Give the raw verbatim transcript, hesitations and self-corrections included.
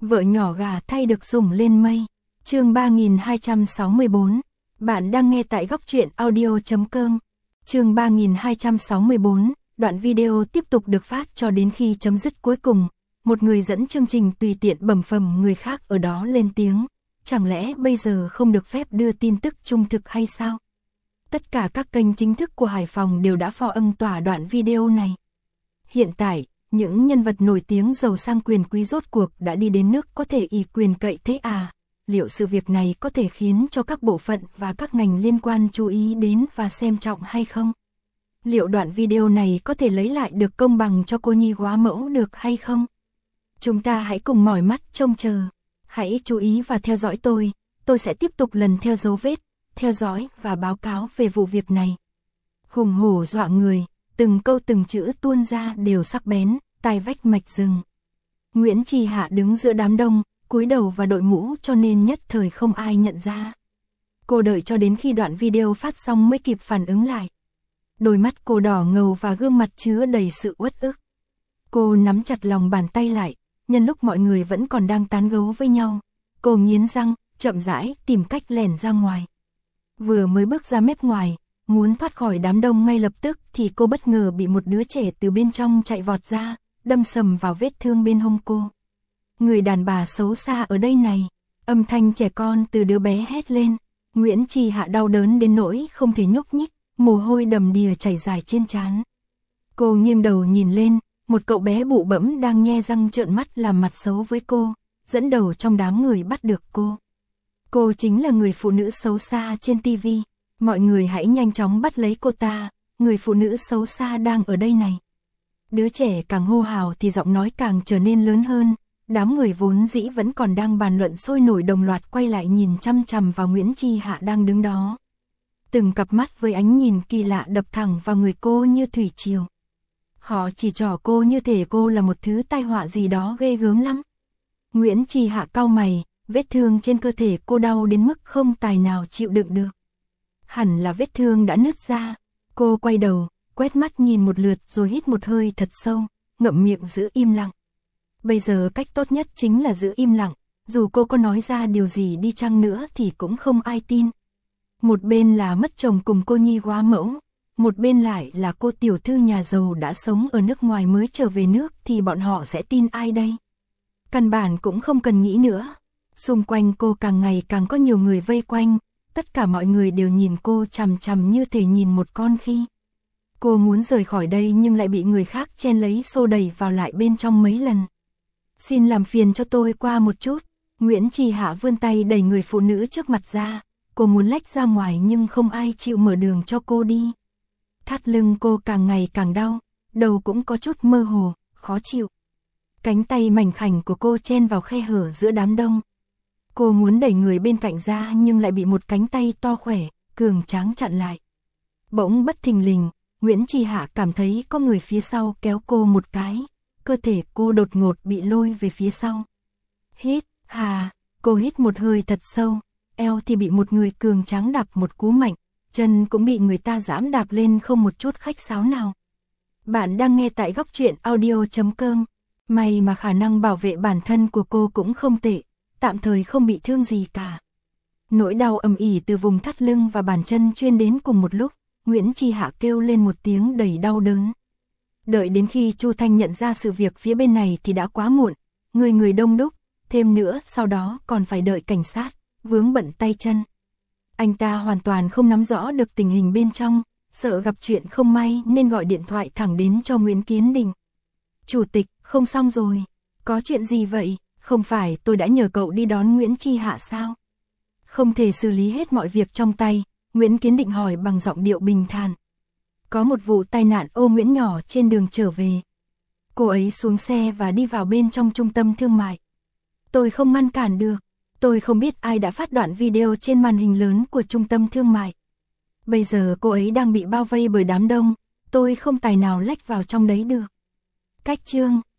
Vợ nhỏ gà thay được sủng lên mây. Chương ba nghìn hai trăm sáu mươi bốn. Bạn đang nghe tại góc truyện audio chấm com. Chương ba nghìn hai trăm sáu mươi bốn. Đoạn video tiếp tục được phát cho đến khi chấm dứt cuối cùng. Một người dẫn chương trình tùy tiện bẩm phầm người khác ở đó lên tiếng. Chẳng lẽ bây giờ không được phép đưa tin tức trung thực hay sao? Tất cả các kênh chính thức của Hải Phòng đều đã phò ưng tỏa đoạn video này. Hiện tại, những nhân vật nổi tiếng giàu sang quyền quý rốt cuộc đã đi đến nước có thể ỷ quyền cậy thế à? Liệu sự việc này có thể khiến cho các bộ phận và các ngành liên quan chú ý đến và xem trọng hay không? Liệu đoạn video này có thể lấy lại được công bằng cho cô Nhi Góa Mẫu được hay không? Chúng ta hãy cùng mỏi mắt trông chờ. Hãy chú ý và theo dõi tôi, tôi sẽ tiếp tục lần theo dấu vết, theo dõi và báo cáo về vụ việc này. Hùng hổ dọa người, từng câu từng chữ tuôn ra đều sắc bén, tai vách mạch rừng. Nguyễn Trì Hạ đứng giữa đám đông, cúi đầu và đội mũ cho nên nhất thời không ai nhận ra. Cô đợi cho đến khi đoạn video phát xong mới kịp phản ứng lại. Đôi mắt cô đỏ ngầu và gương mặt chứa đầy sự uất ức. Cô nắm chặt lòng bàn tay lại, nhân lúc mọi người vẫn còn đang tán gẫu với nhau. Cô nghiến răng, chậm rãi tìm cách lẻn ra ngoài. Vừa mới bước ra mép ngoài, muốn thoát khỏi đám đông ngay lập tức thì cô bất ngờ bị một đứa trẻ từ bên trong chạy vọt ra, đâm sầm vào vết thương bên hông cô. Người đàn bà xấu xa ở đây này, âm thanh trẻ con từ đứa bé hét lên. Nguyễn Trì Hạ đau đớn đến nỗi không thể nhúc nhích, mồ hôi đầm đìa chảy dài trên trán. Cô nghiêng đầu nhìn lên, một cậu bé bụ bẫm đang nhe răng trợn mắt làm mặt xấu với cô, dẫn đầu trong đám người bắt được cô. Cô chính là người phụ nữ xấu xa trên ti vi. Mọi người hãy nhanh chóng bắt lấy cô ta, người phụ nữ xấu xa đang ở đây này. Đứa trẻ càng hô hào thì giọng nói càng trở nên lớn hơn. Đám người vốn dĩ vẫn còn đang bàn luận sôi nổi đồng loạt quay lại nhìn chăm chằm vào Nguyễn Trì Hạ đang đứng đó. Từng cặp mắt với ánh nhìn kỳ lạ đập thẳng vào người cô như thủy triều. Họ chỉ trỏ cô như thể cô là một thứ tai họa gì đó ghê gớm lắm. Nguyễn Trì Hạ cau mày, vết thương trên cơ thể cô đau đến mức không tài nào chịu đựng được. Hẳn là vết thương đã nứt ra. Cô quay đầu, quét mắt nhìn một lượt rồi hít một hơi thật sâu, ngậm miệng giữ im lặng. Bây giờ cách tốt nhất chính là giữ im lặng, dù cô có nói ra điều gì đi chăng nữa thì cũng không ai tin. Một bên là mất chồng cùng cô Nhi Góa Mẫu, một bên lại là cô tiểu thư nhà giàu đã sống ở nước ngoài mới trở về nước thì bọn họ sẽ tin ai đây? Căn bản cũng không cần nghĩ nữa. Xung quanh cô càng ngày càng có nhiều người vây quanh, tất cả mọi người đều nhìn cô chằm chằm như thể nhìn một con khi. Cô muốn rời khỏi đây nhưng lại bị người khác chen lấy xô đẩy vào lại bên trong mấy lần. Xin làm phiền cho tôi qua một chút. Nguyễn Trì Hạ vươn tay đẩy người phụ nữ trước mặt ra. Cô muốn lách ra ngoài nhưng không ai chịu mở đường cho cô đi. Thắt lưng cô càng ngày càng đau, đầu cũng có chút mơ hồ, khó chịu. Cánh tay mảnh khảnh của cô chen vào khe hở giữa đám đông. Cô muốn đẩy người bên cạnh ra nhưng lại bị một cánh tay to khỏe, cường tráng chặn lại. Bỗng bất thình lình, Nguyễn Trì Hạ cảm thấy có người phía sau kéo cô một cái. Cơ thể cô đột ngột bị lôi về phía sau. Hít, hà, cô hít một hơi thật sâu, eo thì bị một người cường tráng đạp một cú mạnh, chân cũng bị người ta giẫm đạp lên không một chút khách sáo nào. Bạn đang nghe tại góc truyện audio chấm com. May mà khả năng bảo vệ bản thân của cô cũng không tệ, tạm thời không bị thương gì cả. Nỗi đau ầm ỉ từ vùng thắt lưng và bàn chân truyền đến cùng một lúc, Nguyễn Trì Hạ kêu lên một tiếng đầy đau đớn. Đợi đến khi Chu Thanh nhận ra sự việc phía bên này thì đã quá muộn, người người đông đúc, thêm nữa sau đó còn phải đợi cảnh sát, vướng bận tay chân. Anh ta hoàn toàn không nắm rõ được tình hình bên trong, sợ gặp chuyện không may nên gọi điện thoại thẳng đến cho Nguyễn Kiến Đình. Chủ tịch, không xong rồi, có chuyện gì vậy, không phải tôi đã nhờ cậu đi đón Nguyễn Trì Hạ sao? Không thể xử lý hết mọi việc trong tay, Nguyễn Kiến Định hỏi bằng giọng điệu bình thản. Có một vụ tai nạn ô Nguyễn nhỏ trên đường trở về. Cô ấy xuống xe và đi vào bên trong trung tâm thương mại. Tôi không ngăn cản được. Tôi không biết ai đã phát đoạn video trên màn hình lớn của trung tâm thương mại. Bây giờ cô ấy đang bị bao vây bởi đám đông. Tôi không tài nào lách vào trong đấy được. Cách chương.